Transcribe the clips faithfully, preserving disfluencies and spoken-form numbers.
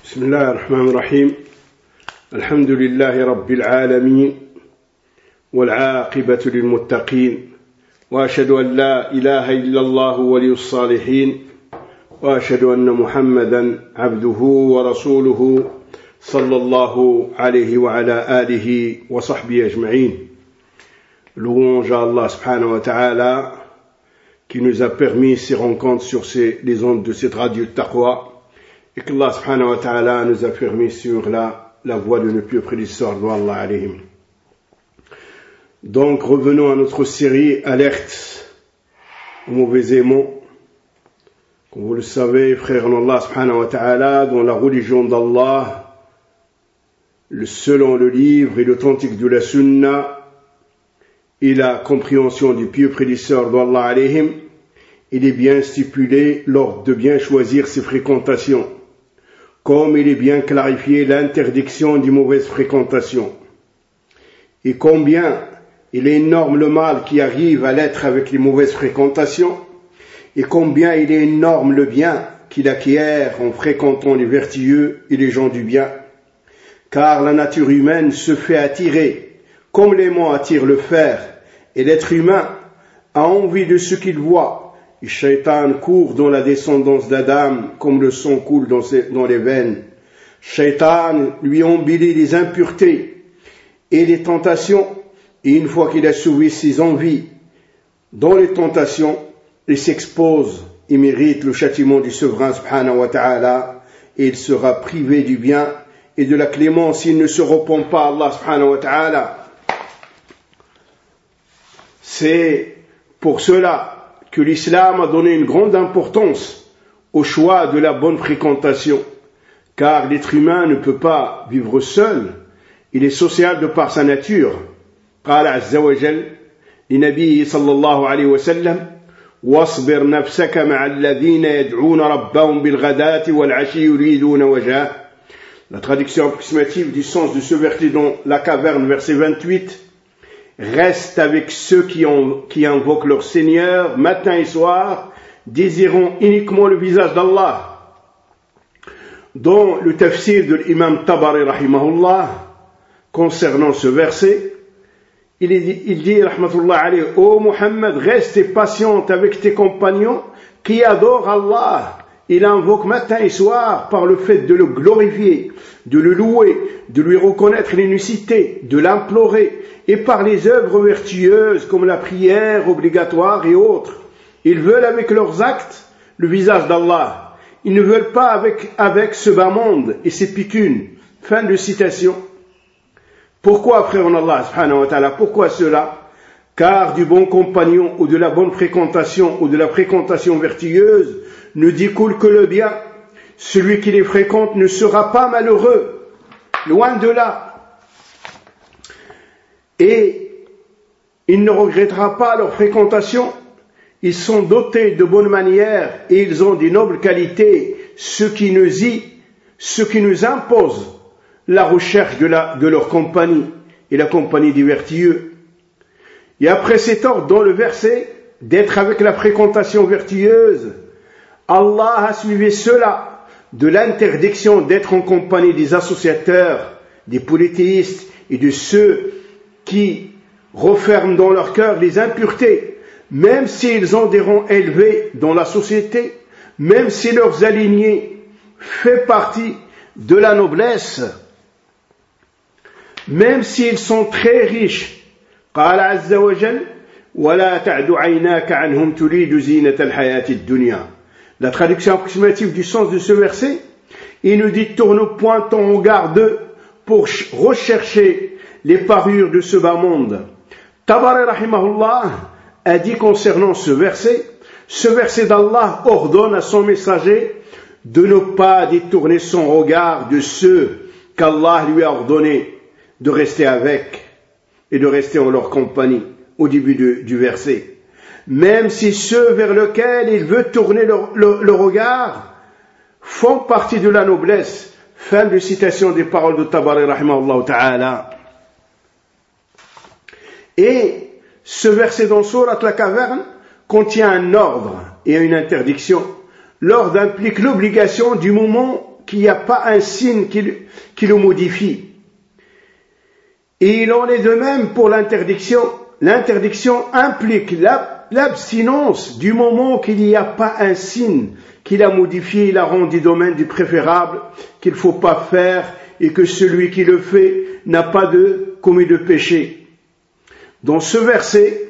بسم الله الرحمن الرحيم الحمد لله رب العالمين والعاقبة للمتقين وأشهد أن لا إله إلا الله ولي الصالحين وأشهد أن محمدا عبده ورسوله صلى الله عليه وعلى آله وصحبه أجمعين. Louange à Allah subhanahu wa ta'ala qui nous a permis ces rencontres sur ces, les ondes de cette radio Taqwa. Et qu'Allah subhanahu wa ta'ala nous a permis sur la, la voie de nos pieux prédécesseurs, Allah alayhim. Donc, revenons à notre série Alerte aux mauvais aimants. Comme vous le savez, frères en Allah subhanahu wa ta'ala, dans la religion d'Allah, le selon le livre et l'authentique de la sunna et la compréhension du pieux prédécesseur d'Allah alayhim, il est bien stipulé l'ordre de bien choisir ses fréquentations, comme il est bien clarifié l'interdiction des mauvaises fréquentations. Et combien il est énorme le mal qui arrive à l'être avec les mauvaises fréquentations, et combien il est énorme le bien qu'il acquiert en fréquentant les vertueux et les gens du bien. Car la nature humaine se fait attirer, comme l'aimant attire le fer, et l'être humain a envie de ce qu'il voit. Et Shaitan court dans la descendance d'Adam comme le sang coule dans, ses, dans les veines. Shaitan lui embellit les impuretés et les tentations, et une fois qu'il a soulevé ses envies dans les tentations, il s'expose et mérite le châtiment du souverain subhanahu wa ta'ala, et il sera privé du bien et de la clémence s'il ne se repent pas à Allah subhanahu wa ta'ala. C'est pour cela que l'islam a donné une grande importance au choix de la bonne fréquentation, car l'être humain ne peut pas vivre seul, il est social de par sa nature. قال عز وجل لنبيه صلى الله عليه وسلم واصبر نفسك مع الذين يدعون ربهم بالغداة والعشي يريدون وجهه. La traduction approximative du sens de ce verset dans la caverne, verset vingt-huit. Reste avec ceux qui, ont, qui invoquent leur Seigneur matin et soir, désirant uniquement le visage d'Allah. Dans le tafsir de l'imam Tabari rahimahullah, concernant ce verset, il, est, il dit, rahmatullah alayhi, ô Muhammad, reste et patiente avec tes compagnons qui adorent Allah. Il invoque matin et soir par le fait de le glorifier, de le louer, de lui reconnaître l'unicité, de l'implorer, et par les œuvres vertueuses comme la prière obligatoire et autres. Ils veulent avec leurs actes le visage d'Allah. Ils ne veulent pas avec, avec ce bas monde et ses picunes. Fin de citation. Pourquoi, frère en Allah, subhanahu wa ta'ala, pourquoi cela? Car du bon compagnon ou de la bonne fréquentation ou de la fréquentation vertueuse ne découle que le bien. Celui qui les fréquente ne sera pas malheureux. Loin de là. Et il ne regrettera pas leur fréquentation. Ils sont dotés de bonnes manières et ils ont des nobles qualités, ce qui nous y, ce qui nous impose la recherche de, la, de leur compagnie et la compagnie des vertueux. Et après cet ordre dans le verset d'être avec la fréquentation vertueuse, Allah a suivi cela de l'interdiction d'être en compagnie des associateurs, des polythéistes et de ceux qui referment dans leur cœur les impuretés, même s'ils ont des rangs élevés dans la société, même si leurs alignés font partie de la noblesse, même s'ils sont très riches. قال عز وجل ولا تعد عيناك عنهم تريد زينة الحياة الدنيا. La traduction approximative du sens de ce verset, il nous dit tourne point ton regard d'eux pour rechercher les parures de ce bas monde. Tabari rahimahullah a dit concernant ce verset, ce verset d'Allah ordonne à son messager de ne pas détourner son regard de ceux qu'Allah lui a ordonné de rester avec et de rester en leur compagnie au début de, du verset. Même si ceux vers lesquels il veut tourner le, le, le regard font partie de la noblesse. Fin de citation des paroles de Tabari rahimahullah ta'ala. Et ce verset dans Sourate la caverne contient un ordre et une interdiction. L'ordre implique l'obligation du moment qu'il n'y a pas un signe qui, qui le modifie. Et il en est de même pour l'interdiction. L'interdiction implique l'abstinence du moment qu'il n'y a pas un signe qui la modifie et la rend du domaine du préférable, qu'il ne faut pas faire et que celui qui le fait n'a pas de commis de péché. Dans ce verset,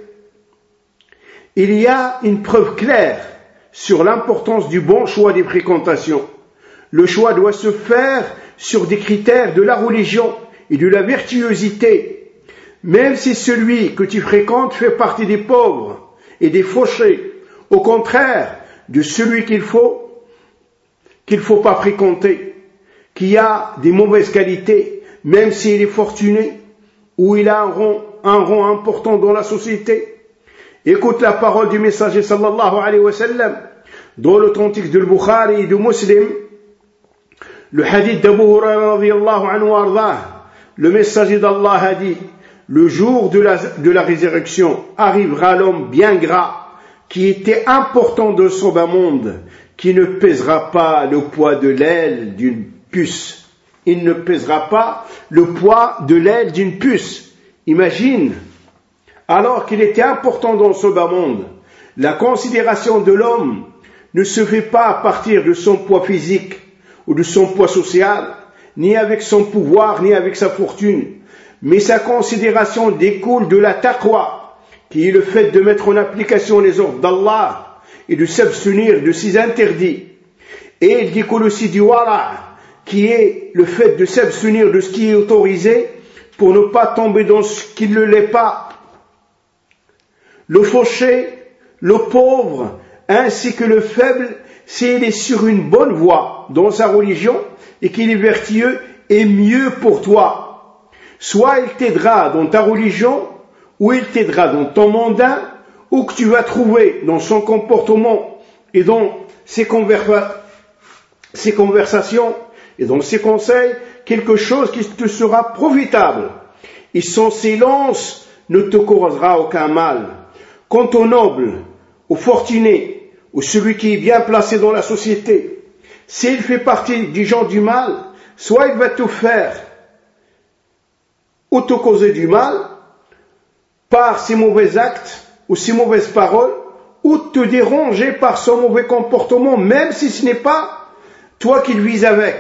il y a une preuve claire sur l'importance du bon choix des fréquentations. Le choix doit se faire sur des critères de la religion et de la vertuosité, même si celui que tu fréquentes fait partie des pauvres et des fauchés, au contraire de celui qu'il faut, qu'il ne faut pas fréquenter, qui a des mauvaises qualités, même s'il est fortuné, ou il a un rang, un rang important dans la société. Écoute la parole du messager sallallahu alayhi wa sallam, dans l'authentique de Bukhari et de Muslim, le hadith d'Abu Hurairah radiyallahu anhu ardah, le messager d'Allah a dit, le jour de la, de la résurrection arrivera l'homme bien gras, qui était important de son bas monde, qui ne pèsera pas le poids de l'aile d'une puce. Il ne pèsera pas le poids de l'aile d'une puce. Imagine, alors qu'il était important dans ce bas monde, la considération de l'homme ne se fait pas à partir de son poids physique ou de son poids social, ni avec son pouvoir, ni avec sa fortune, mais sa considération découle de la taqwa, qui est le fait de mettre en application les ordres d'Allah et de s'abstenir de ses interdits. Et il découle aussi du wara', qui est le fait de s'abstenir de ce qui est autorisé pour ne pas tomber dans ce qui ne l'est pas. Le fauché, le pauvre, ainsi que le faible, s'il est sur une bonne voie dans sa religion et qu'il est vertueux, est mieux pour toi. Soit il t'aidera dans ta religion, ou il t'aidera dans ton mondain, ou que tu vas trouver dans son comportement et dans ses, conversa- ses conversations et dans ses conseils quelque chose qui te sera profitable. Et son silence ne te causera aucun mal. Quant au noble, au fortuné, ou celui qui est bien placé dans la société, s'il fait partie du genre du mal, soit il va te faire ou te causer du mal par ses mauvais actes ou ses mauvaises paroles, ou te déranger par son mauvais comportement, même si ce n'est pas toi qui le vis avec.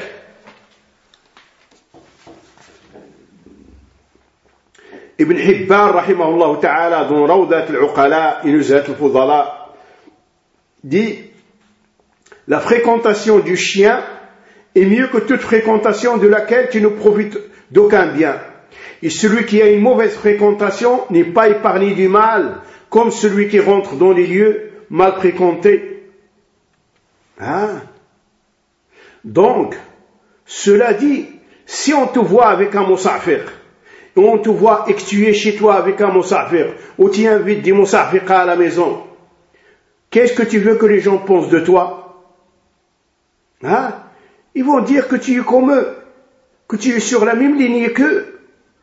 Ibn Hibban, rahimahullah ta'ala, dans Rawdat al-Uqala et Nuzhat al-Fudala, dit, la fréquentation du chien est mieux que toute fréquentation de laquelle tu ne profites d'aucun bien. Et celui qui a une mauvaise fréquentation n'est pas épargné du mal, comme celui qui rentre dans les lieux mal fréquentés. Hein? Donc, cela dit, si on te voit avec un musafir, et on te voit et que tu es chez toi avec un musafir, ou tu invites des musafiqas à la maison, qu'est-ce que tu veux que les gens pensent de toi? Hein? Ils vont dire que tu es comme eux, que tu es sur la même ligne qu'eux.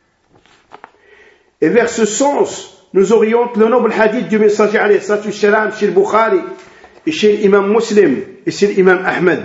Et vers ce sens, nous oriente le noble hadith du messager alayhi salatu salam chez le Bukhari et chez l'imam Muslim et chez l'imam Ahmed.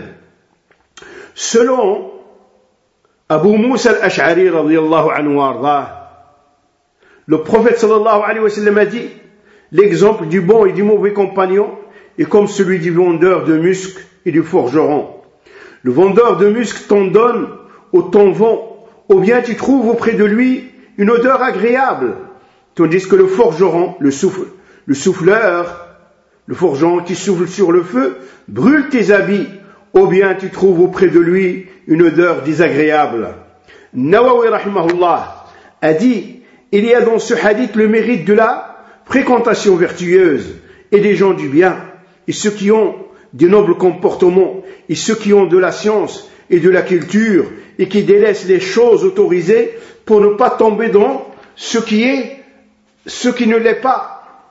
Selon Abu Musa al-Ash'ari radiyallahu anhu ardah, le prophète sallallahu alayhi wa sallam a dit, l'exemple du bon et du mauvais compagnon est comme celui du vendeur de musc et du forgeron. Le vendeur de musc t'en donne ou t'en vend, ou bien tu trouves auprès de lui une odeur agréable, tandis que le forgeron, le, souffle, le souffleur, le forgeron qui souffle sur le feu, brûle tes habits, ou bien tu trouves auprès de lui une odeur désagréable. Nawawi rahimahullah a dit, il y a dans ce hadith le mérite de la fréquentation vertueuse et des gens du bien, et ceux qui ont de nobles comportements, et ceux qui ont de la science et de la culture, et qui délaissent les choses autorisées pour ne pas tomber dans ce qui est, ce qui ne l'est pas.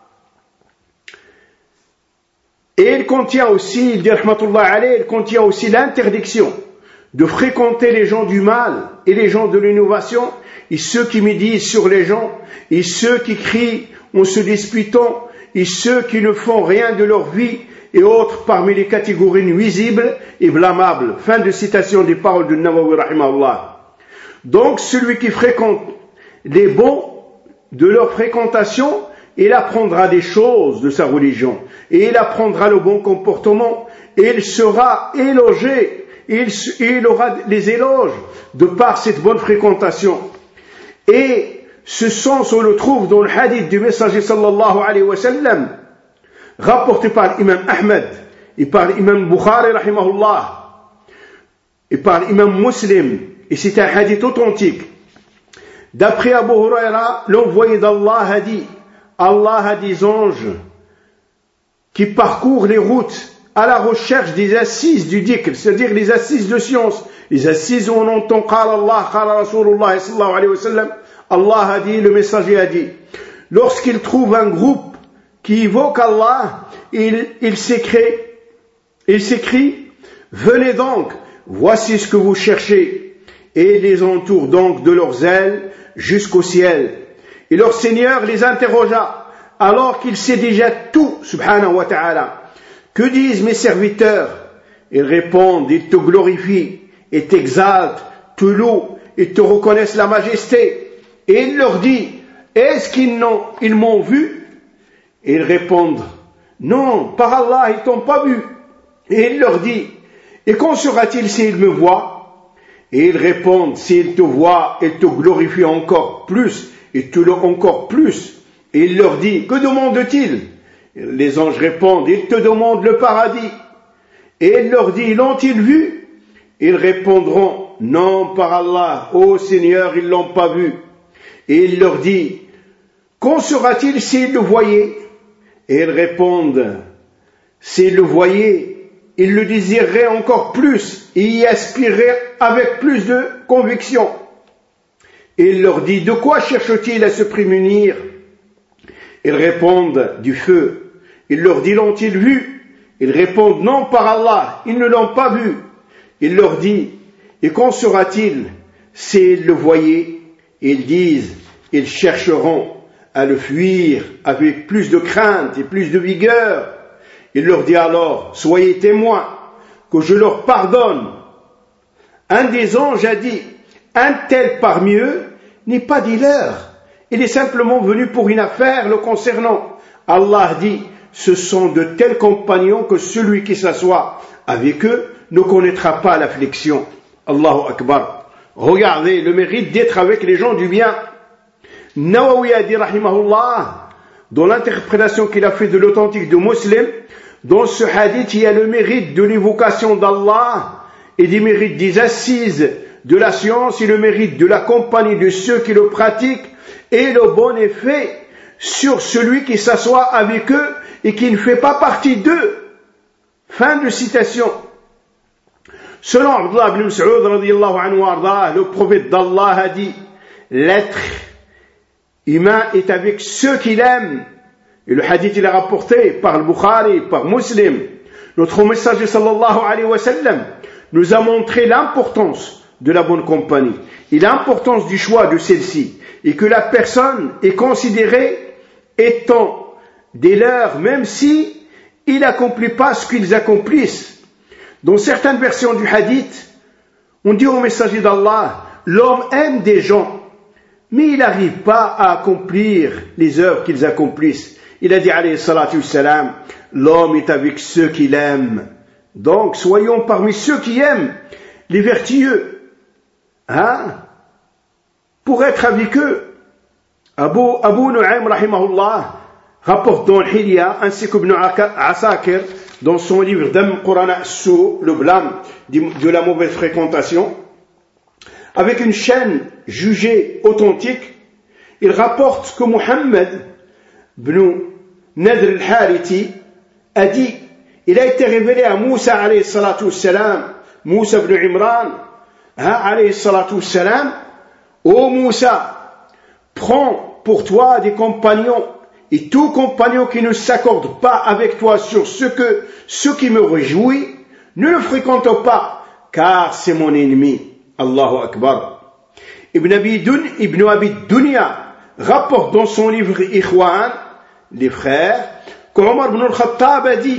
Et il contient aussi, il dit rahmatullah alayhi, il contient aussi l'interdiction de fréquenter les gens du mal et les gens de l'innovation, et ceux qui médisent sur les gens, et ceux qui crient en se disputant, et ceux qui ne font rien de leur vie, et autres parmi les catégories nuisibles et blâmables. Fin de citation des paroles de Nawawi rahimahullah. Donc celui qui fréquente les bons de leur fréquentation, il apprendra des choses de sa religion et il apprendra le bon comportement et il sera élogé, il, il aura les éloges de par cette bonne fréquentation. Et ce sens, on le trouve dans le hadith du messager sallallahu alayhi wa sallam, rapporté par l'imam Ahmed et par l'imam Bukhari rahimahullah et par l'imam Muslim, et c'est un hadith authentique. D'après Abu Huraira, l'envoyé d'Allah a dit, Allah a des anges qui parcourent les routes à la recherche des assises du dhikr, c'est-à-dire les assises de science, les assises où on entend qala Allah, qala Rasulullah sallallahu alayhi wa sallam. Allah a dit, le messager a dit, lorsqu'il trouve un groupe qui évoque Allah, il, il s'écrie, il s'écrie, venez donc, voici ce que vous cherchez, et ils les entourent donc de leurs ailes jusqu'au ciel. Et leur Seigneur les interrogea, alors qu'il sait déjà tout, subhanahu wa ta'ala. Que disent mes serviteurs? Ils répondent, ils te glorifient, et t'exaltent, te louent, et te reconnaissent la majesté. Et il leur dit, est-ce qu'ils n'ont, ils m'ont vu? Et ils répondent, non, par Allah, ils t'ont pas vu. Et il leur dit, et qu'en sera-t-il s'ils me voient? Et ils répondent, s'ils te voient, ils te glorifient encore plus, et te louent encore plus. Et il leur dit, que demandent-ils? Les anges répondent, ils te demandent le paradis. Et il leur dit, l'ont-ils vu? Ils répondront, non, par Allah, ô Seigneur, ils l'ont pas vu. Et il leur dit, qu'en sera-t-il s'ils le voyaient? Et ils répondent, s'ils le voyaient, ils le désireraient encore plus et y aspireraient avec plus de conviction. Et il leur dit, de quoi cherchent-ils à se prémunir? Ils répondent, du feu. Il leur dit, l'ont-ils vu? Ils répondent, non, par Allah, ils ne l'ont pas vu. Il leur dit, et qu'en sera-t-il s'ils le voyaient? Ils disent, ils chercheront à le fuir avec plus de crainte et plus de vigueur. Il leur dit alors, soyez témoins que je leur pardonne. Un des anges a dit, un tel parmi eux n'est pas dealer. Il est simplement venu pour une affaire le concernant. Allah dit, ce sont de tels compagnons que celui qui s'assoit avec eux ne connaîtra pas l'affliction. Allahu Akbar. Regardez le mérite d'être avec les gens du bien. Nawawi a dit, rahimahullah, dans l'interprétation qu'il a fait de l'authentique de Muslim, dans ce hadith, il y a le mérite de l'évocation d'Allah et des mérites des assises de la science et le mérite de la compagnie de ceux qui le pratiquent et le bon effet sur celui qui s'assoit avec eux et qui ne fait pas partie d'eux. Fin de citation. Selon Abdullah ibn Mas'ud radiyallahu anhu arda, le prophète d'Allah a dit, l'être humain est avec ceux qu'il aime. Et le hadith il est rapporté par le Bukhari, par Muslim. Notre messager sallallahu alayhi wa sallam nous a montré l'importance de la bonne compagnie et l'importance du choix de celle-ci, et que la personne est considérée étant des leurs, même si il n'accomplit pas ce qu'ils accomplissent. Dans certaines versions du hadith, on dit au messager d'Allah, l'homme aime des gens, mais il n'arrive pas à accomplir les œuvres qu'ils accomplissent. Il a dit, alayhi salatu wassalam, l'homme est avec ceux qu'il aime. Donc, soyons parmi ceux qui aiment les vertueux. Hein? Pour être avec eux. Abu, Abu Nu'aym, rahimahullah, rapporte dans l'Hilya, ainsi qu'Ibn Asakir, dans son livre Dam Quran As-Su, le blâme de la mauvaise fréquentation, avec une chaîne jugée authentique, il rapporte que Muhammad ibn Nadr al-Harithi a dit, il a été révélé à Moussa alayhi salatu wassalam, Moussa ibn Imran, hein, alayhi salatu wassalam, ô Moussa, prends pour toi des compagnons, et tout compagnon qui ne s'accorde pas avec toi sur ce que, ce qui me réjouit, ne le fréquente pas, car c'est mon ennemi. Allahu Akbar. Ibn Abi, Dun, Ibn Abi Dunya rapporte dans son livre Ikhwan, les frères, qu'Omar ibn al-Khattab a dit,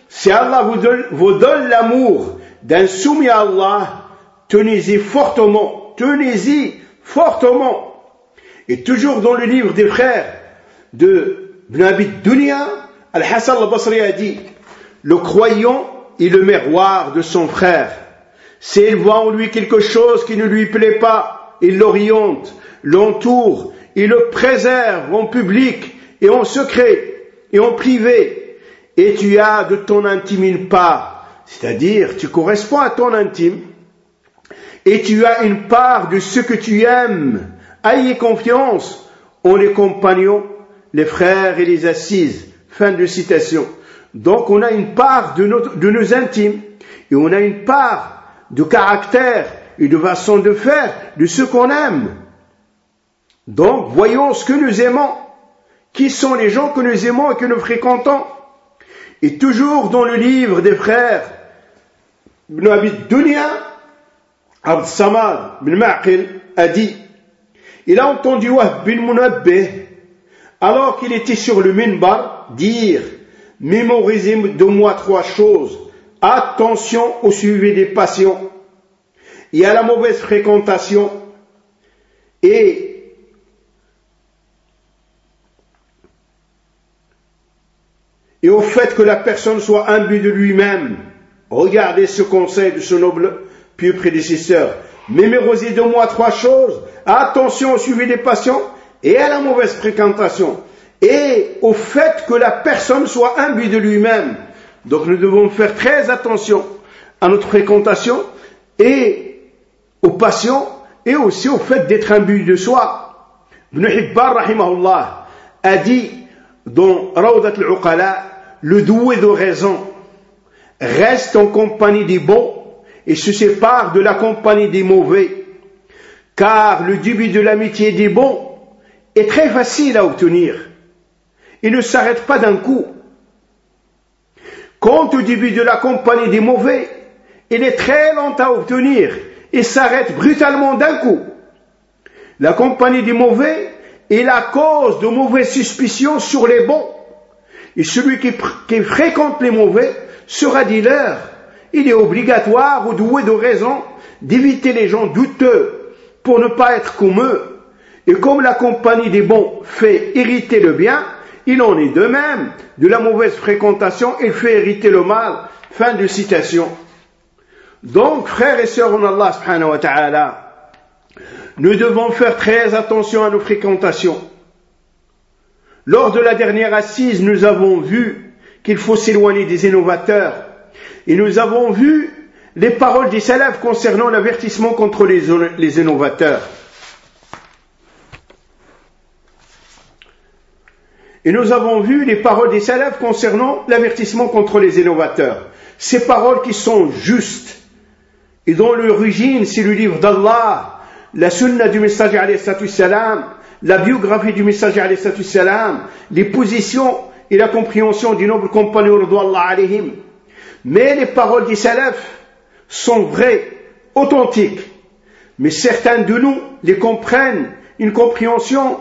si Allah vous donne, vous donne l'amour d'un soumis à Allah, tenez-y fortement, tenez-y fortement. Et toujours dans le livre des frères de Ibn Abi Dunya, Al-Hassan al-Basri a dit, le croyant est le miroir de son frère. S'il voit en lui quelque chose qui ne lui plaît pas, il l'oriente, l'entoure, il le préserve en public et en secret et en privé. Et tu as de ton intime une part, c'est-à-dire tu corresponds à ton intime, et tu as une part de ce que tu aimes. Ayez confiance en les compagnons, les frères et les assises. Fin de citation. Donc on a une part de, notre, de nos intimes, et on a une part de caractère et de façon de faire de ce qu'on aime. Donc voyons ce que nous aimons, qui sont les gens que nous aimons et que nous fréquentons. Et toujours dans le livre des frères Ibn Abi Dunya, Abd Samad bin Ma'qil a dit, il a entendu Wahb bin Munabbih, alors qu'il était sur le minbar, dire, mémorisez de moi trois choses. Attention au suivi des passions et à la mauvaise fréquentation et et au fait que la personne soit imbue de lui-même. Regardez ce conseil de ce noble pieux prédécesseur. Mémorisez de moi trois choses. Attention au suivi des passions et à la mauvaise fréquentation et au fait que la personne soit imbue de lui-même. Donc nous devons faire très attention à notre fréquentation et aux passions et aussi au fait d'être imbu de soi. Ibn Hibban rahimahullah a dit dans Rawdat al-Uqala, le doué de raison reste en compagnie des bons et se sépare de la compagnie des mauvais, car le début de l'amitié des bons est très facile à obtenir. Il ne s'arrête pas d'un coup. Quant au début de la compagnie des mauvais, il est très lent à obtenir et s'arrête brutalement d'un coup. La compagnie des mauvais est la cause de mauvaises suspicions sur les bons. Et celui qui, qui fréquente les mauvais sera dit leur. Il est obligatoire ou doué de raison d'éviter les gens douteux pour ne pas être comme eux. Et comme la compagnie des bons fait hériter le bien, il en est de même de la mauvaise fréquentation, il fait hériter le mal. Fin de citation. Donc, frères et sœurs en Allah subhanahu wa ta'ala, nous devons faire très attention à nos fréquentations. Lors de la dernière assise, nous avons vu qu'il faut s'éloigner des innovateurs. Et nous avons vu les paroles des salafs concernant l'avertissement contre les, les innovateurs. Et nous avons vu les paroles des salafs concernant l'avertissement contre les innovateurs. Ces paroles qui sont justes et dont l'origine c'est le livre d'Allah, la sunna du messager alayhi salatu salam, la biographie du messager alayhi salatu salam, les positions et la compréhension du noble compagnon radouallahu alayhim. Mais les paroles des salafs sont vraies, authentiques. Mais certains de nous les comprennent une compréhension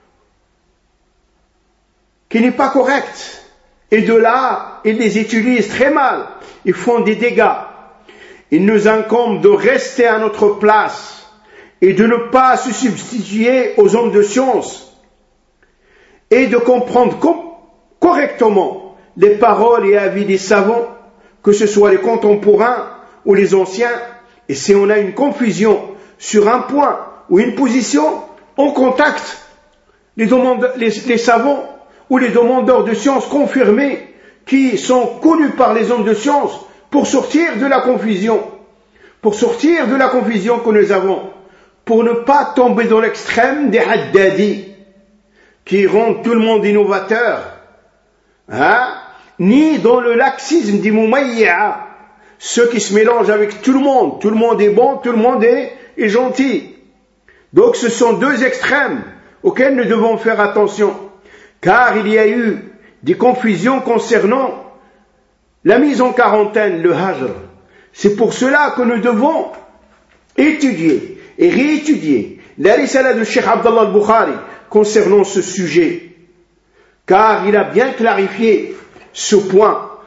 qui n'est pas correcte. Et de là, ils les utilisent très mal. Ils font des dégâts. Il nous incombe de rester à notre place et de ne pas se substituer aux hommes de science et de comprendre com- correctement les paroles et avis des savants, que ce soit les contemporains ou les anciens. Et si on a une confusion sur un point ou une position, on contacte les, demande- les, les savants ou les demandeurs de sciences confirmés qui sont connus par les hommes de science pour sortir de la confusion, pour sortir de la confusion que nous avons, pour ne pas tomber dans l'extrême des haddadis qui rendent tout le monde innovateur, hein, ni dans le laxisme des mumayya, ceux qui se mélangent avec tout le monde, tout le monde est bon, tout le monde est, est gentil. Donc ce sont deux extrêmes auxquels nous devons faire attention, car il y a eu des confusions concernant la mise en quarantaine, le hajr. C'est pour cela que nous devons étudier et réétudier la risala de Cheikh Abdallah al-Bukhari concernant ce sujet, car il a bien clarifié ce point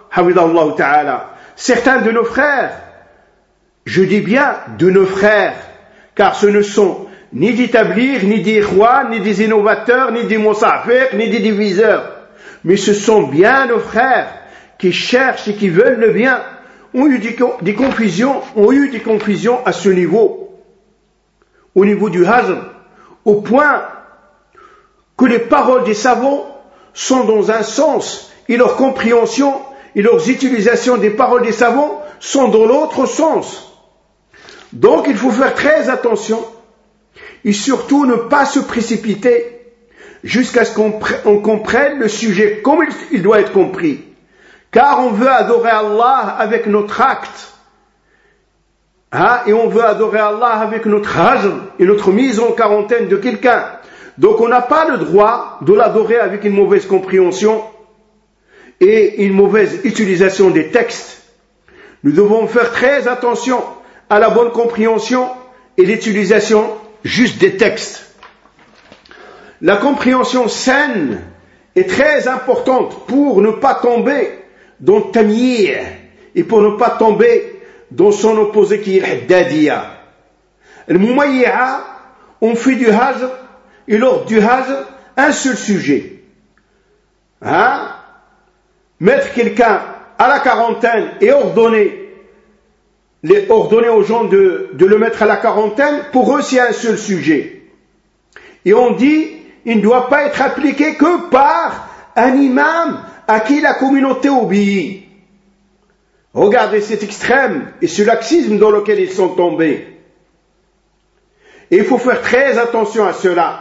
hafidallahu ta'ala, certains de nos frères, je dis bien de nos frères, car ce ne sont ni des tabligh, ni des ikhwan, ni des innovateurs, ni des musafiq, ni des diviseurs, mais ce sont bien nos frères qui cherchent et qui veulent le bien, ont eu des, des confusions, ont eu des confusions à ce niveau, au niveau du hazm, au point que les paroles des savants sont dans un sens et leur compréhension et leurs utilisations des paroles des savants sont dans l'autre sens. Donc il faut faire très attention et surtout ne pas se précipiter jusqu'à ce qu'on on comprenne le sujet comme il doit être compris. Car on veut adorer Allah avec notre acte. Hein, et on veut adorer Allah avec notre hajr et notre mise en quarantaine de quelqu'un. Donc on n'a pas le droit de l'adorer avec une mauvaise compréhension et une mauvaise utilisation des textes. Nous devons faire très attention à la bonne compréhension et l'utilisation juste des textes. La compréhension saine est très importante pour ne pas tomber dans le tamyi' et pour ne pas tomber dans son opposé qui est l'haddadiya. Le mumayyi'a, on fait du hajr et lors du hajr, un seul sujet. Hein? Mettre quelqu'un à la quarantaine et ordonner, les, ordonner aux gens de, de le mettre à la quarantaine, pour eux c'est un seul sujet. Et on dit, il ne doit pas être appliqué que par un imam à qui la communauté obéit. Regardez cet extrême et ce laxisme dans lequel ils sont tombés. Et il faut faire très attention à cela.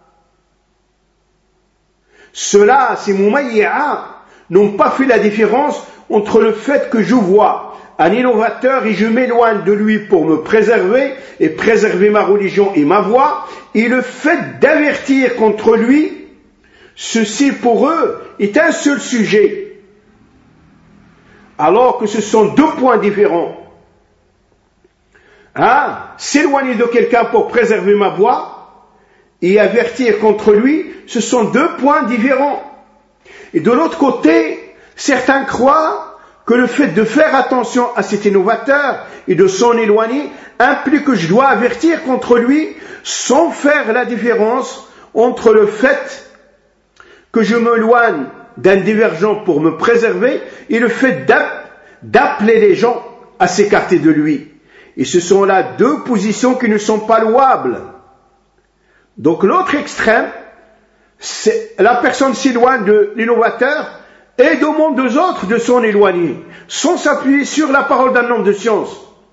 Ceux-là, ces mumayyi'a, n'ont pas fait la différence entre le fait que je vois un innovateur et je m'éloigne de lui pour me préserver et préserver ma religion et ma voix, et le fait d'avertir contre lui, ceci pour eux est un seul sujet, alors que ce sont deux points différents. Hein? S'éloigner de quelqu'un pour préserver ma voix et avertir contre lui, ce sont deux points différents. Et de l'autre côté, certains croient que le fait de faire attention à cet innovateur et de s'en éloigner implique que je dois avertir contre lui sans faire la différence entre le fait que je m'éloigne d'un divergent pour me préserver et le fait d'appeler les gens à s'écarter de lui. Et ce sont là deux positions qui ne sont pas louables. Donc l'autre extrême, c'est la personne s'éloigne de l'innovateur et demande aux autres de s'en éloigner, sans s'appuyer sur la parole d'un homme de science.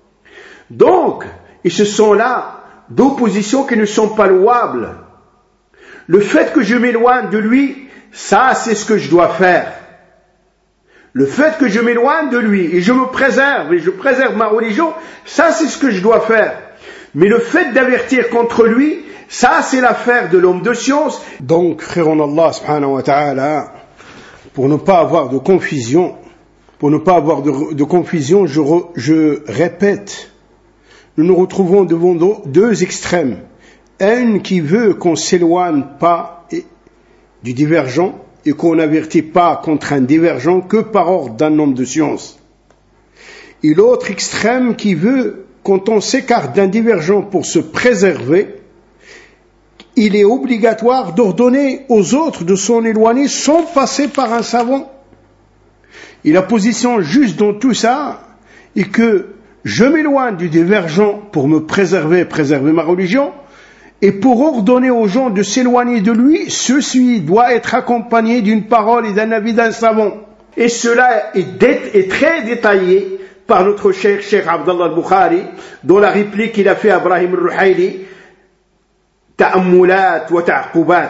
Donc, et ce sont là deux positions qui ne sont pas louables. Le fait que je m'éloigne de lui, ça c'est ce que je dois faire. Le fait que je m'éloigne de lui et je me préserve et je préserve ma religion, ça c'est ce que je dois faire. Mais le fait d'avertir contre lui, ça c'est l'affaire de l'homme de science. Donc, frère en Allah subhanahu wa ta'ala, pour ne pas avoir de confusion, pour ne pas avoir de, de confusion, je, re, je répète, nous nous retrouvons devant deux extrêmes. Un qui veut qu'on s'éloigne pas du divergent et qu'on n'avertit pas contre un divergent que par ordre d'un homme de science. Et l'autre extrême qui veut, quand on s'écarte d'un divergent pour se préserver, il est obligatoire d'ordonner aux autres de s'en éloigner sans passer par un savant. Et la position juste dans tout ça est que je m'éloigne du divergent pour me préserver, préserver ma religion, et pour ordonner aux gens de s'éloigner de lui, ceci doit être accompagné d'une parole et d'un avis d'un savant. Et cela est, dé- est très détaillé par notre cheikh, Cheikh Abdallah al-Bukhari, dans la réplique qu'il a fait à Ibrahim al-Ruhayli, Ta'ammulat wa ta'qubat.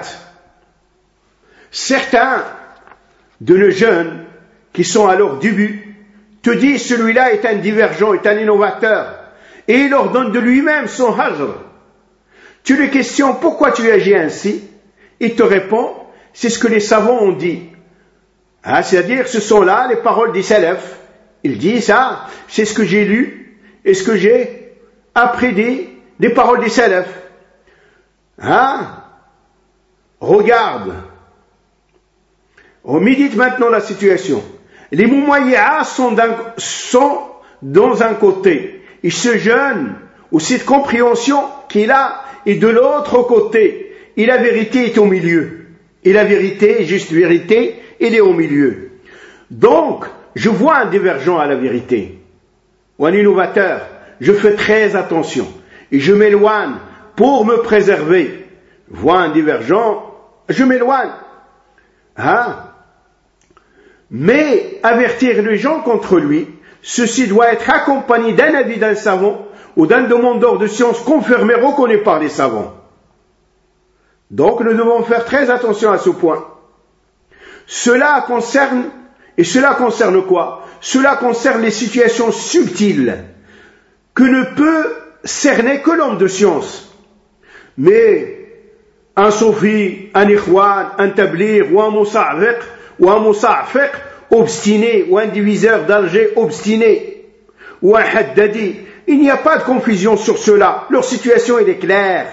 Certains de nos jeunes qui sont à leur début te disent celui-là est un divergent, est un innovateur, et il leur donne de lui-même son hajr. Tu les questionnes pourquoi tu agis ainsi, il te répond c'est ce que les savants ont dit. Hein, c'est-à-dire ce sont là les paroles des salafs. Il dit ça, c'est ce que j'ai lu et ce que j'ai appris des, des paroles des salafs. Hein? Regarde. On médite maintenant la situation. Les mumayyi'as sont, d'un, sont dans un côté. Et ce jeune, ou cette compréhension qu'il a, est de l'autre côté. Et la vérité est au milieu. Et la vérité, juste vérité, elle est au milieu. Donc, je vois un divergent à la vérité, ou un innovateur. Je fais très attention. Et je m'éloigne pour me préserver. Je vois un divergent, je m'éloigne. Hein? Mais avertir les gens contre lui, ceci doit être accompagné d'un avis d'un savant ou d'un demandeur de science confirmé, reconnu par les savants. Donc nous devons faire très attention à ce point. Cela concerne, et cela concerne quoi? Cela concerne les situations subtiles que ne peut cerner que l'homme de science. Mais un soufi, un ikhwan, un tablir, ou un musa'fiq, ou un musa'fiq obstiné, ou un diviseur d'Alger obstiné, ou un haddadi, il n'y a pas de confusion sur cela. Leur situation, elle est claire.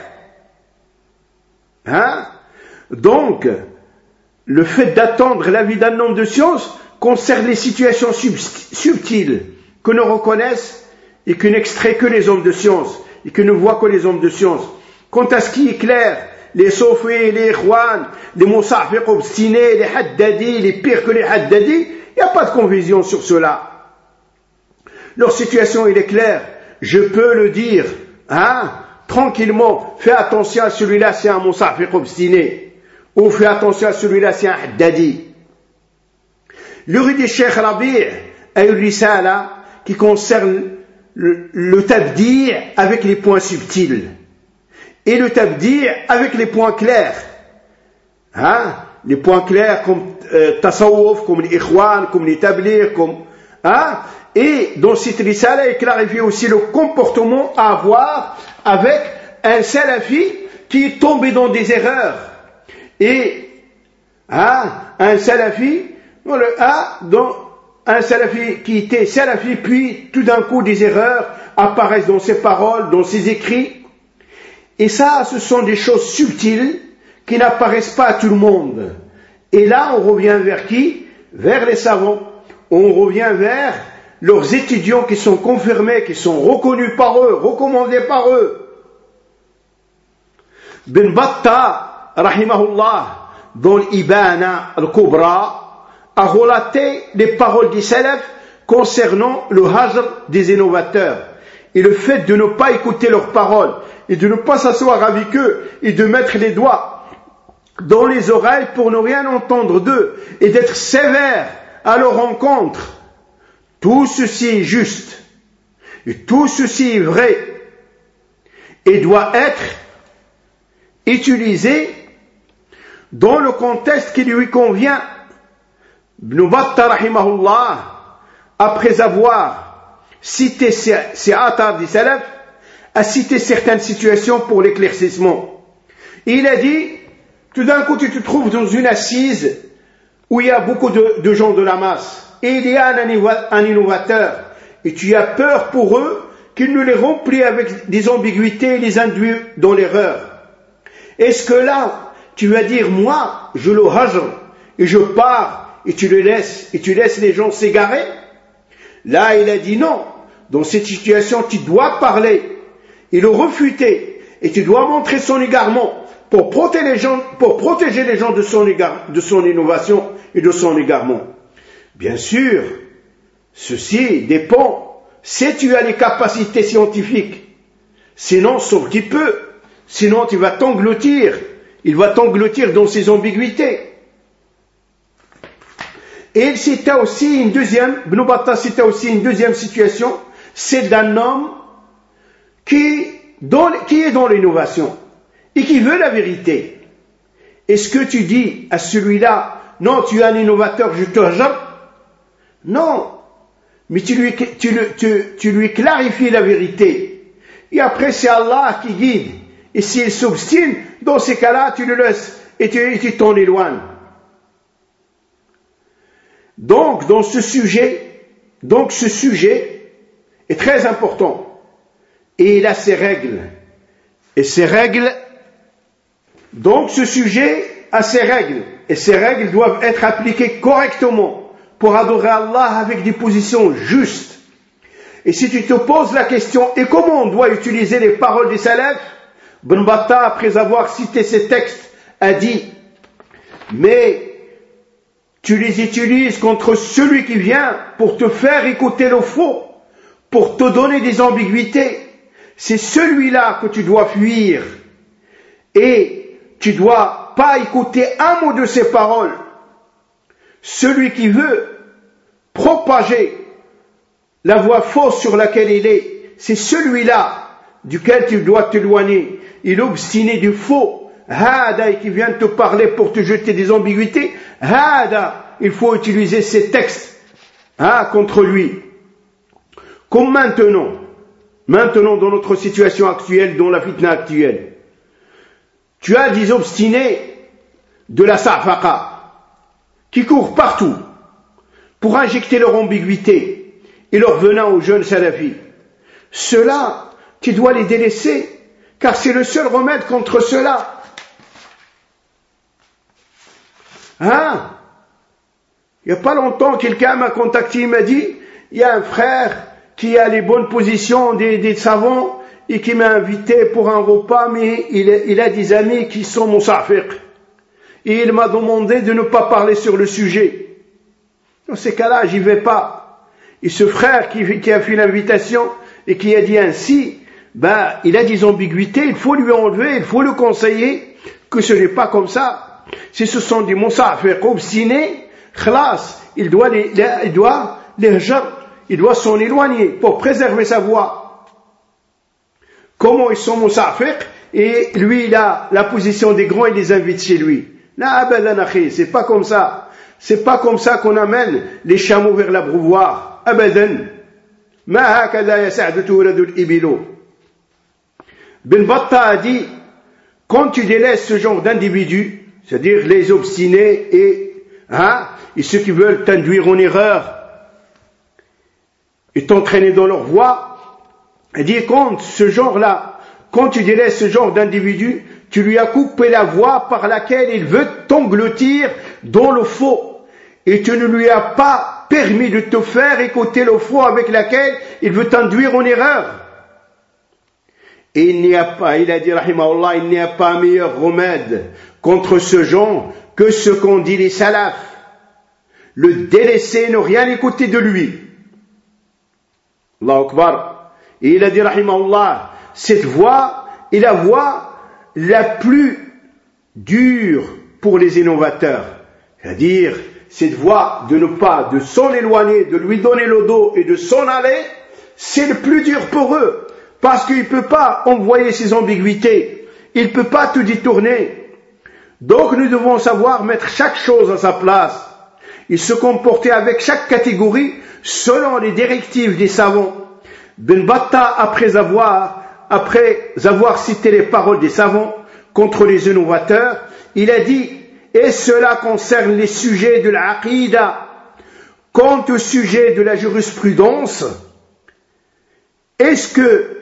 Hein? Donc, le fait d'attendre l'avis d'un homme de science concerne les situations subtiles que ne reconnaissent et que n'extraient que les hommes de science et que ne voient que les hommes de science. Quant à ce qui est clair, les soufis, les ikhwan, les musa'fiq obstinés, les haddadis, les pires que les haddadis, il n'y a pas de confusion sur cela. Leur situation, elle est claire. Je peux le dire, hein, tranquillement. Fais attention à celui-là, c'est un musa'fiq obstiné. Ou fais attention à celui-là, c'est un haddadi. L'uridi Cheikh Rabi' a une risala qui concerne le, le tabdi' avec les points subtils. Et le tabdi' avec les points clairs. Hein? Les points clairs comme euh, tasawwuf, comme les ikhwan, comme les tablir, comme... Hein? Et dans cette risala, il clarifie aussi le comportement à avoir avec un salafi qui est tombé dans des erreurs. Et hein, un salafi, hein, dans un salafi qui était salafi, puis tout d'un coup des erreurs apparaissent dans ses paroles, dans ses écrits. Et ça, ce sont des choses subtiles qui n'apparaissent pas à tout le monde. Et là, on revient vers qui? Vers les savants. On revient vers leurs étudiants qui sont confirmés, qui sont reconnus par eux, recommandés par eux. Ben Battah, rahimahullah, dans l'Ibana al-Kubra, a relaté les paroles des salafs concernant le hajr des innovateurs et le fait de ne pas écouter leurs paroles et de ne pas s'asseoir avec eux et de mettre les doigts dans les oreilles pour ne rien entendre d'eux et d'être sévère à leur rencontre. Tout ceci est juste et tout ceci est vrai et doit être utilisé dans le contexte qui lui convient. Ibn Battah rahimahullah, après avoir cité ces, ces athars des salaf, a cité certaines situations pour l'éclaircissement. Il a dit, tout d'un coup tu te trouves dans une assise où il y a beaucoup de, de gens de la masse, et il y a un, un innovateur, et tu as peur pour eux qu'il ne les remplit avec des ambiguïtés et les induit dans l'erreur. Est-ce que là, tu vas dire, moi, je le hajr, et je pars, et tu le laisses, et tu laisses les gens s'égarer? Là, il a dit non. Dans cette situation, tu dois parler, et le refuter, et tu dois montrer son égarement, pour protéger les gens, pour protéger les gens de son égard, de son innovation et de son égarement. Bien sûr, ceci dépend si tu as les capacités scientifiques. Sinon, sauf qu'il peut. Sinon, tu vas t'engloutir. Il va t'engloutir dans ses ambiguïtés. Et il cita aussi une deuxième, Ibn Battah cita aussi une deuxième situation, c'est d'un homme qui, dans, qui est dans l'innovation et qui veut la vérité. Est-ce que tu dis à celui-là, non, tu es un innovateur, je te hajab? Non, mais tu lui, tu, tu, tu lui clarifies la vérité. Et après, c'est Allah qui guide. Et s'il s'obstine, dans ces cas-là, tu le laisses et tu, tu t'en éloignes. Donc, dans ce sujet, donc ce sujet est très important. Et il a ses règles. Et ces règles, donc ce sujet a ses règles. Et ces règles doivent être appliquées correctement pour adorer Allah avec des positions justes. Et si tu te poses la question, et comment on doit utiliser les paroles des salafs, Ibn Battah, après avoir cité ces textes, a dit, mais tu les utilises contre celui qui vient pour te faire écouter le faux, pour te donner des ambiguïtés. C'est celui-là que tu dois fuir. Et tu dois pas écouter un mot de ses paroles. Celui qui veut propager la voie fausse sur laquelle il est, c'est celui-là duquel tu dois t'éloigner. Il est obstiné du faux. Hada, qui vient te parler pour te jeter des ambiguïtés. Hada, il faut utiliser ces textes hein, contre lui. Comme maintenant, maintenant dans notre situation actuelle, dans la fitna actuelle, tu as des obstinés de la safaqa qui courent partout pour injecter leur ambiguïté et leur venin aux jeunes salafis. Ceux-là, tu dois les délaisser, car c'est le seul remède contre cela. Hein? Il n'y a pas longtemps, quelqu'un m'a contacté, il m'a dit, il y a un frère qui a les bonnes positions des, des savants et qui m'a invité pour un repas, mais il, il a des amis qui sont musafiq. Et il m'a demandé de ne pas parler sur le sujet. Dans ces cas-là, j'y vais pas. Et ce frère qui, qui a fait l'invitation et qui a dit ainsi, ben, il a des ambiguïtés, il faut lui enlever, il faut le conseiller que ce n'est pas comme ça. Si ce sont des musafiq obstinés, khlas, il doit les, les, il doit les il doit s'en éloigner pour préserver sa voix. Comment ils sont musafiq et lui il a la position des grands et les invite chez lui. La abadan akhi, c'est pas comme ça. C'est pas comme ça qu'on amène les chameaux vers l'abreuvoir. Abadan. Ma hakada yas'adu turadul ibilu. Ibn Battah a dit, quand tu délaisses ce genre d'individus, c'est-à-dire les obstinés et, hein, et ceux qui veulent t'induire en erreur et t'entraîner dans leur voie, il dit, quand ce genre-là, quand tu délaisses ce genre d'individu, tu lui as coupé la voie par laquelle il veut t'engloutir dans le faux. Et tu ne lui as pas permis de te faire écouter le faux avec laquelle il veut t'induire en erreur. Et il n'y a pas, il a dit, rahimahullah, il n'y a pas meilleur remède contre ce genre que ce qu'ont dit les salafs. Le délaisser, ne rien écouter de lui. Allahu Akbar. Et il a dit, rahimahullah, cette voie est la voie la plus dure pour les innovateurs. C'est-à-dire, cette voie de ne pas, de s'en éloigner, de lui donner le dos et de s'en aller, c'est le plus dur pour eux. Parce qu'il ne peut pas envoyer ses ambiguïtés. Il ne peut pas tout détourner. Donc nous devons savoir mettre chaque chose à sa place. Et se comporter avec chaque catégorie selon les directives des savants. Ibn Battah, après avoir, après avoir cité les paroles des savants contre les innovateurs, il a dit, et cela concerne les sujets de l'aqida. Quant au sujet de la jurisprudence, est-ce que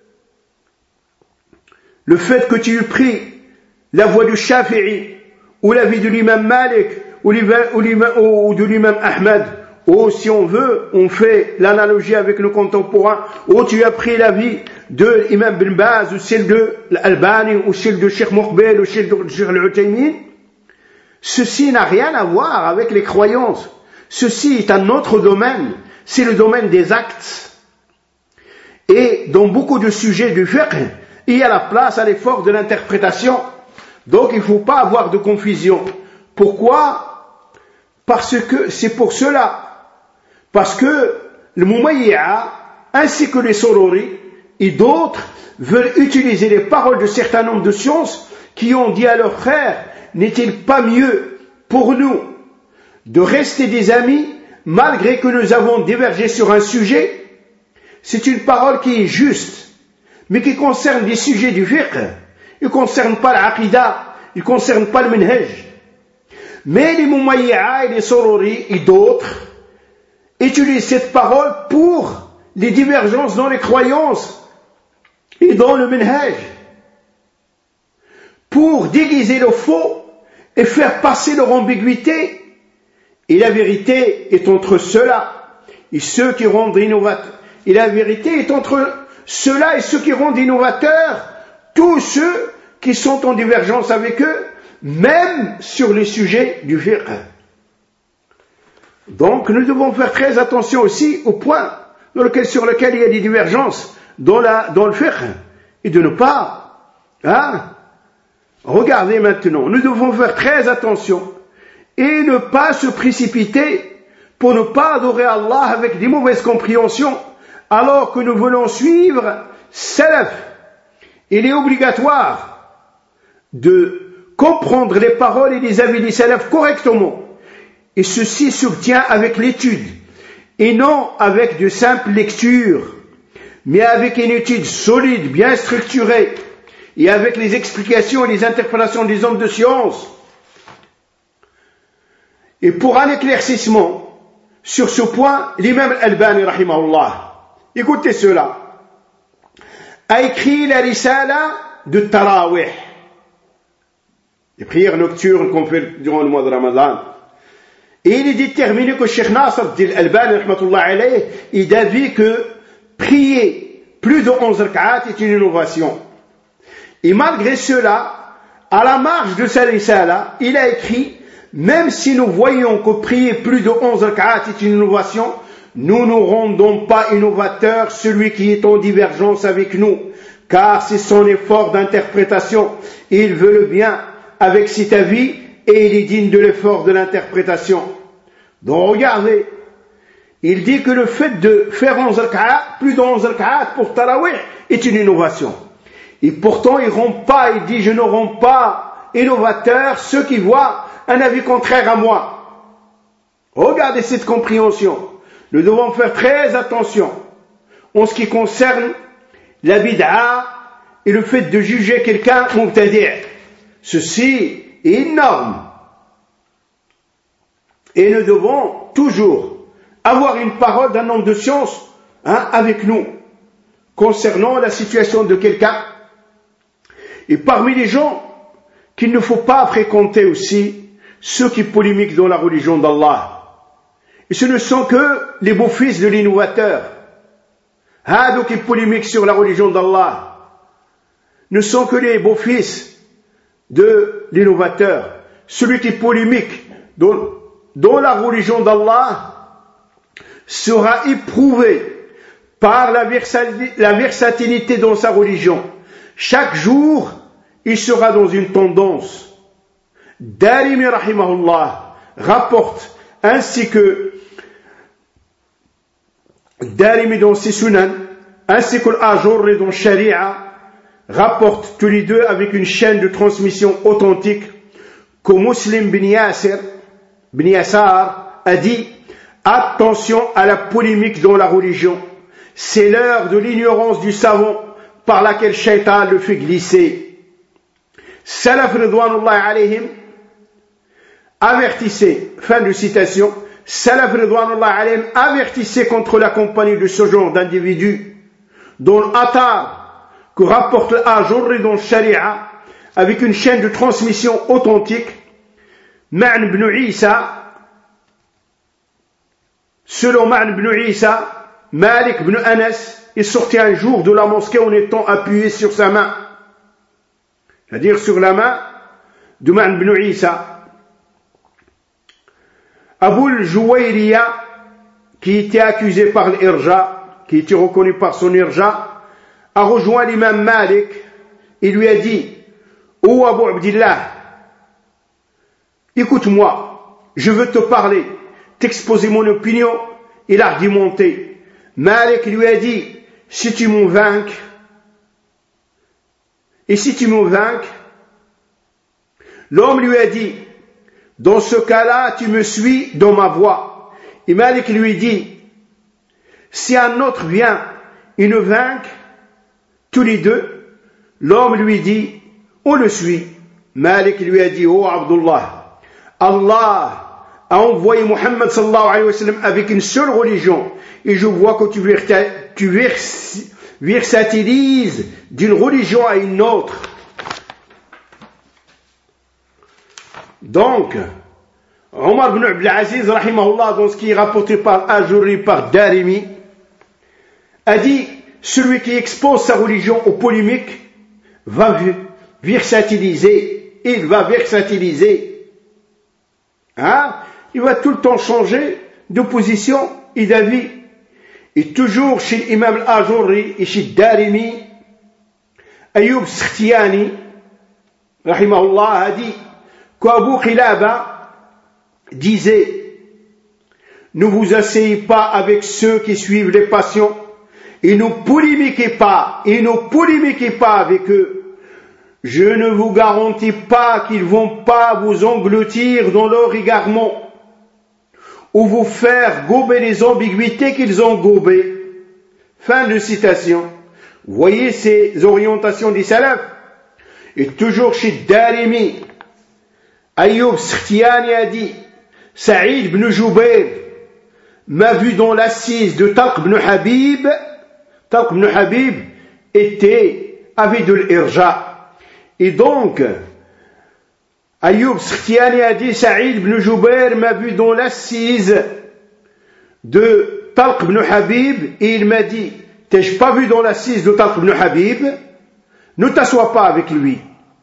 le fait que tu aies pris la voie du Shafi'i, ou la vie de l'imam Malik, ou, ou de l'imam Ahmad, ou si on veut, on fait l'analogie avec nos contemporains, ou tu as pris la vie de l'imam Ben Baz, ou celle de l'Albani, ou celle de Cheikh Moukbel, ou celle de Cheikh Al-Utaymin, ceci n'a rien à voir avec les croyances. Ceci est un autre domaine, c'est le domaine des actes. Et dans beaucoup de sujets du fiqh, il y a la place à l'effort de l'interprétation. Donc il ne faut pas avoir de confusion. Pourquoi? Parce que c'est pour cela. Parce que le Mumayya, ainsi que les Sorori et d'autres, veulent utiliser les paroles de certains nombres de sciences qui ont dit à leurs frères, n'est-il pas mieux pour nous de rester des amis malgré que nous avons divergé sur un sujet? C'est une parole qui est juste, mais qui concerne des sujets du fiqh. Il ne concerne pas l'aqida, il ne concerne pas le minhaj. Mais les Mumayya et les Sorori et d'autres utilisent cette parole pour les divergences dans les croyances et dans le minhaj, pour déguiser le faux et faire passer leur ambiguïté Et la vérité est entre ceux-là et ceux qui rendent innovateurs. Et la vérité est entre ceux-là et ceux qui rendent innovateurs, tous ceux qui sont en divergence avec eux, même sur les sujets du fiqh. Donc nous devons faire très attention aussi au point dans lequel, sur lequel il y a des divergences dans, la, dans le fiqh, et de ne pas, hein, regardez maintenant, nous devons faire très attention et ne pas se précipiter pour ne pas adorer Allah avec des mauvaises compréhensions, alors que nous voulons suivre salaf. Il est obligatoire de comprendre les paroles et les avis des salaf correctement, et ceci s'obtient avec l'étude, et non avec de simples lectures, mais avec une étude solide, bien structurée, et avec les explications et les interprétations des hommes de science. Et pour un éclaircissement sur ce point, l'imam Al-Albani, rahimahullah, écoutez cela, a écrit la risala de Tarawih, les prières nocturnes qu'on fait durant le mois de Ramadan. Et il est déterminé que Cheikh Nasr Al-Albani, rahmatullah alayh, est d'avis que prier plus de onze rak'at est une innovation. Et malgré cela, à la marge de sa risala, il a écrit, même si nous voyons que prier plus de onze rak'at est une innovation, nous ne rendons pas innovateur celui qui est en divergence avec nous, car c'est son effort d'interprétation. Il veut le bien avec cet avis et il est digne de l'effort de l'interprétation. Donc regardez, il dit que le fait de faire onze rak'at, plus de onze rak'at pour Tarawih est une innovation. Et pourtant il rompt pas, il dit je ne romps pas innovateur ceux qui voient un avis contraire à moi. Regardez cette compréhension. Nous devons faire très attention en ce qui concerne la bid'a et le fait de juger quelqu'un mubtadi'. Ceci est énorme. Et nous devons toujours avoir une parole d'un homme de science, hein, avec nous concernant la situation de quelqu'un. Et parmi les gens qu'il ne faut pas fréquenter aussi, ceux qui polémiquent dans la religion d'Allah. Et ce ne sont que les beaux-fils de l'innovateur. Ah, donc qui polémiquent sur la religion d'Allah ne sont que les beaux-fils de l'innovateur. Celui qui polémique dans, dans la religion d'Allah sera éprouvé par la, versati- la versatilité dans sa religion. Chaque jour, il sera dans une tendance. Darimi rahimahullah rapporte, ainsi que Darimi dans ses sunan, ainsi que l'Ajurri dans Sharia, rapportent tous les deux avec une chaîne de transmission authentique que Muslim bin Yasir, bin Yassar a dit: attention à la polémique dans la religion, c'est l'heure de l'ignorance du savant par laquelle Shaitan le fait glisser. Salaf ridwanullah alayhim avertissait, fin de citation, Salaf ridwanullah alayhim avertissait contre la compagnie de ce genre d'individus dont l'athar que rapporte l'Ajurri dans le Sharia avec une chaîne de transmission authentique. Ma'n ibn Isa, selon Ma'n ibn Isa, Malik ibn Anas est sorti un jour de la mosquée en étant appuyé sur sa main, c'est-à-dire sur la main de Ma'n ibn Isa. Abu Jouayriya, qui était accusé par l'Irja, qui était reconnu par son Irja, a rejoint l'imam Malik et lui a dit: ô Abu Abdillah, écoute-moi, je veux te parler, t'exposer mon opinion et l'argumenter. Malik lui a dit: si tu m'en vainques, et si tu m'en vainques, l'homme lui a dit: dans ce cas-là, tu me suis dans ma voie. Et Malik lui dit: si un autre vient et nous vainque, tous les deux, l'homme lui dit: on le suit. Malik lui a dit: oh Abdullah, Allah a envoyé Muhammad sallallahu alayhi wa sallam avec une seule religion, et je vois que tu, versa, tu vers, versatilises d'une religion à une autre. Donc, Omar ibn Abdul Aziz, rahimahullah, dans ce qui est rapporté par Ajuri, par Darimi, a dit, celui qui expose sa religion aux polémiques va versatiliser, il va versatiliser. Hein? Il va tout le temps changer de position et d'avis. Et toujours chez l'imam al-Ajuri et chez Darimi, Ayoub Sakhtiani, rahimahullah, a dit qu'Abu Qilaba disait, ne vous asseyez pas avec ceux qui suivent les passions et ne polémiquez pas, et ne polémiquez pas avec eux. Je ne vous garantis pas qu'ils vont pas vous engloutir dans leur égarement ou vous faire gober les ambiguïtés qu'ils ont gobées. Fin de citation. Vous voyez ces orientations des salafs. Et toujours chez Darimi, Ayoub Sakhtiani a dit, Saïd ibn Jubayr m'a vu dans l'assise de Talq ibn Habib. Talq ibn Habib était avait de l'irja. Et donc, Ayoub Sakhtiani a dit, Saïd ibn Jubayr m'a vu dans l'assise de Talq ibn Habib et il m'a dit, t'ai-je pas vu dans l'assise de Talq ibn Habib? Ne t'assois pas avec lui.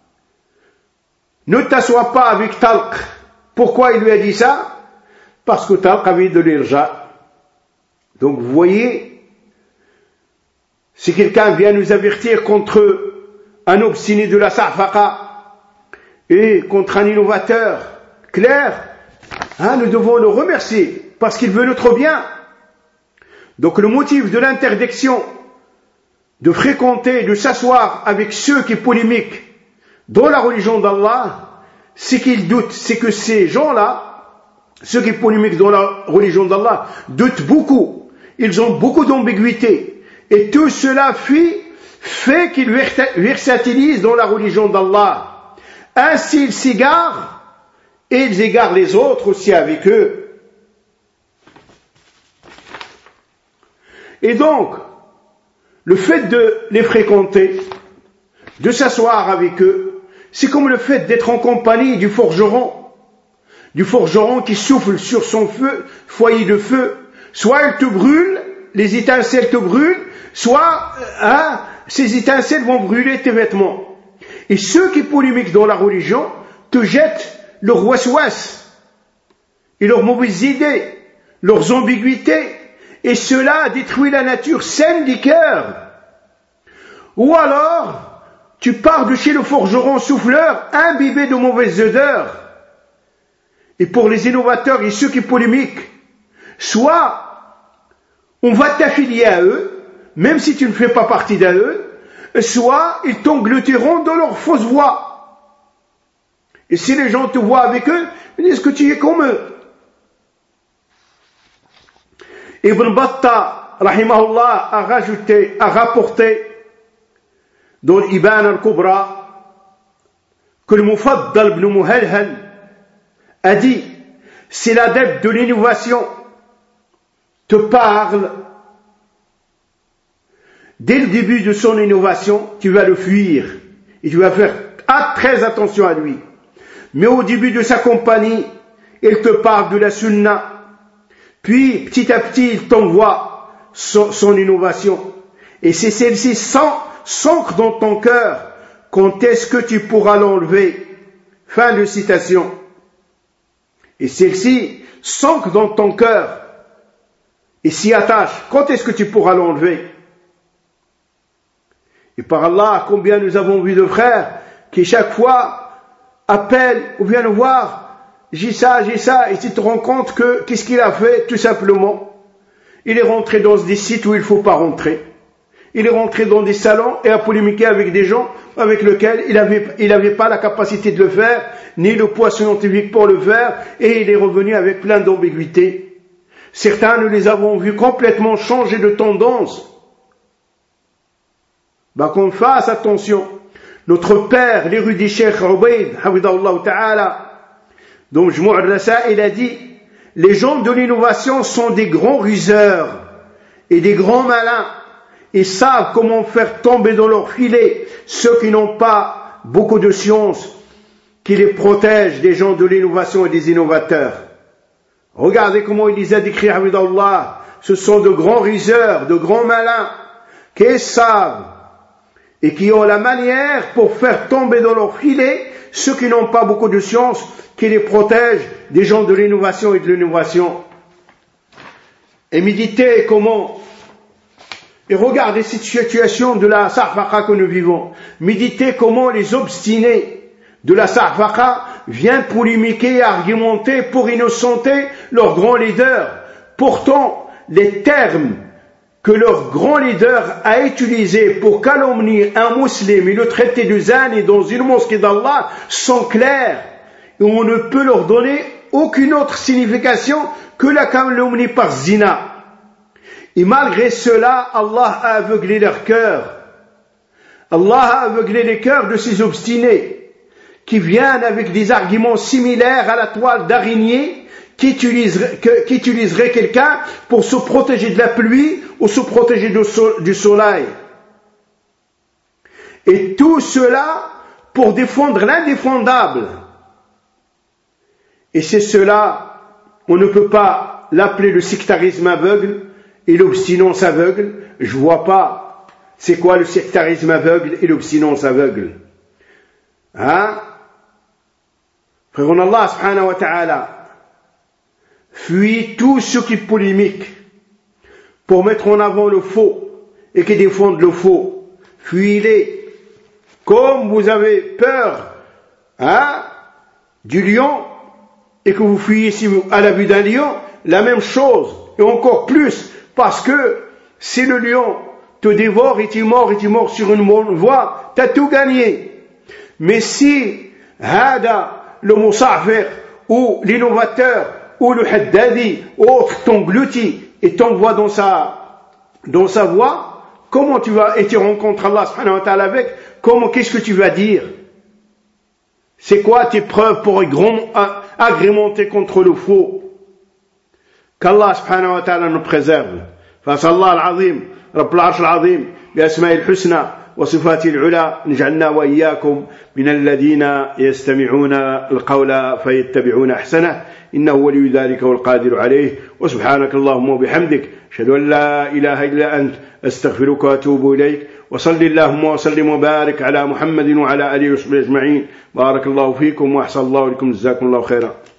Ne t'assois pas avec Talq. Pourquoi il lui a dit ça? Parce que Talq avait de l'irja. Donc vous voyez, si quelqu'un vient nous avertir contre un obstiné de la sahfaqa et contre un innovateur clair, hein, nous devons le remercier parce qu'il veut notre bien. Donc le motif de l'interdiction de fréquenter, de s'asseoir avec ceux qui polémiquent dans la religion d'Allah, c'est qu'ils doutent, c'est que ces gens-là, ceux qui polémiquent dans la religion d'Allah, doutent beaucoup, ils ont beaucoup d'ambiguïté, et tout cela fait, fait qu'ils versatilisent dans la religion d'Allah. Ainsi ils s'égarent, et ils égarent les autres aussi avec eux. Et donc, le fait de les fréquenter, de s'asseoir avec eux, c'est comme le fait d'être en compagnie du forgeron, du forgeron qui souffle sur son feu, foyer de feu. Soit il te brûle, les étincelles te brûlent, soit hein, ces étincelles vont brûler tes vêtements. Et ceux qui polémiquent dans la religion te jettent leurs waswas et leurs mauvaises idées, leurs ambiguïtés, et cela détruit la nature saine du cœur. Ou alors, tu pars de chez le forgeron souffleur, imbibé de mauvaises odeurs. Et pour les innovateurs et ceux qui polémiquent, soit on va t'affilier à eux, même si tu ne fais pas partie d'eux, soit ils t'engloutiront dans leur fausse voie. Et si les gens te voient avec eux, ils disent que tu es comme eux. Ibn Battah, rahimahullah, a rajouté, a rapporté dans l'Ibana al-Kubra que le Mufaddal ibn Muhalhal a dit, si l'adepte de l'innovation te parle dès le début de son innovation, tu vas le fuir et tu vas faire très attention à lui. Mais au début de sa compagnie, il te parle de la sunna. Puis, petit à petit, il t'envoie son, son innovation. Et c'est celle-ci s'ancre dans ton cœur. Quand est-ce que tu pourras l'enlever? Fin de citation. Et celle-ci s'ancre dans ton cœur et s'y attache. Quand est-ce que tu pourras l'enlever? Et par Allah, combien nous avons vu de frères qui chaque fois appellent ou viennent nous voir, j'ai ça, j'ai ça, et tu te rends compte que, qu'est-ce qu'il a fait? Tout simplement, il est rentré dans des sites où il ne faut pas rentrer. Il est rentré dans des salons et a polémiqué avec des gens avec lesquels il n'avait il avait pas la capacité de le faire, ni le poids scientifique pour le faire, et il est revenu avec plein d'ambiguïtés. Certains, nous les avons vus complètement changer de tendance. Bah, qu'on fasse attention. Notre père, l'érudit Cheikh Ubayd, hafidahullah ta'ala, donc, Jmu' al-Rasail a dit, les gens de l'innovation sont des grands ruseurs et des grands malins et savent comment faire tomber dans leur filet ceux qui n'ont pas beaucoup de science, qui qui les protège des gens de l'innovation et des innovateurs. Regardez comment il les a décrits, Hamidallah. Ce sont de grands riseurs, de grands malins, qui savent et qui ont la manière pour faire tomber dans leur filet ceux qui n'ont pas beaucoup de science, qui les protègent des gens de l'innovation et de l'innovation. Et méditez comment, et regardez cette situation de la Sa'faqa que nous vivons. Méditez comment les obstinés de la Sa'faqa viennent polémiquer et argumenter pour innocenter leur grand leader. Pourtant, les termes que leur grand leader a utilisés pour calomnier un musulman et le traiter de zani dans une mosquée d'Allah sont clairs. Et on ne peut leur donner aucune autre signification que la calomnie par zina. Et malgré cela, Allah a aveuglé leur cœur. Allah a aveuglé les cœurs de ces obstinés qui viennent avec des arguments similaires à la toile d'araignée qui utiliserait, que, qui utiliserait quelqu'un pour se protéger de la pluie ou se protéger du, so, du soleil. Et tout cela pour défendre l'indéfendable. Et c'est cela, on ne peut pas l'appeler le sectarisme aveugle et l'obstinence aveugle. Je vois pas c'est quoi le sectarisme aveugle et l'obstinence aveugle. Hein? Frère Allah subhanahu wa ta'ala fuit tous ceux qui polémiquent pour mettre en avant le faux et qui défendent le faux. Fuyez-les. Comme vous avez peur hein, du lion et que vous fuyez à la vue d'un lion, la même chose et encore plus parce que si le lion te dévore et tu es mort et tu es mort sur une bonne voie, tu as tout gagné. Mais si hada, le musafir ou l'innovateur ou le haddadi ou autre t'engloutit et t'envoie dans sa, dans sa voie, comment tu vas, et tu rencontres Allah subhanahu wa ta'ala avec, comment, qu'est-ce que tu vas dire? C'est quoi tes preuves pour agrémenter contre le faux? Qu'Allah subhanahu wa ta'ala nous préserve. فأسأل الله العظيم رب العرش العظيم بأسماء الحسنى وصفاته العلى نجعلنا وإياكم من الذين يستمعون القول فيتبعون أحسنه إنه ولي ذلك والقادر عليه وسبحانك اللهم وبحمدك أشهد أن لا إله إلا أنت أستغفرك وأتوب إليك وصل اللهم وسلم وبارك على محمد وعلى آله وصحبه أجمعين بارك الله فيكم وأحسن الله لكم جزاكم الله خيرا.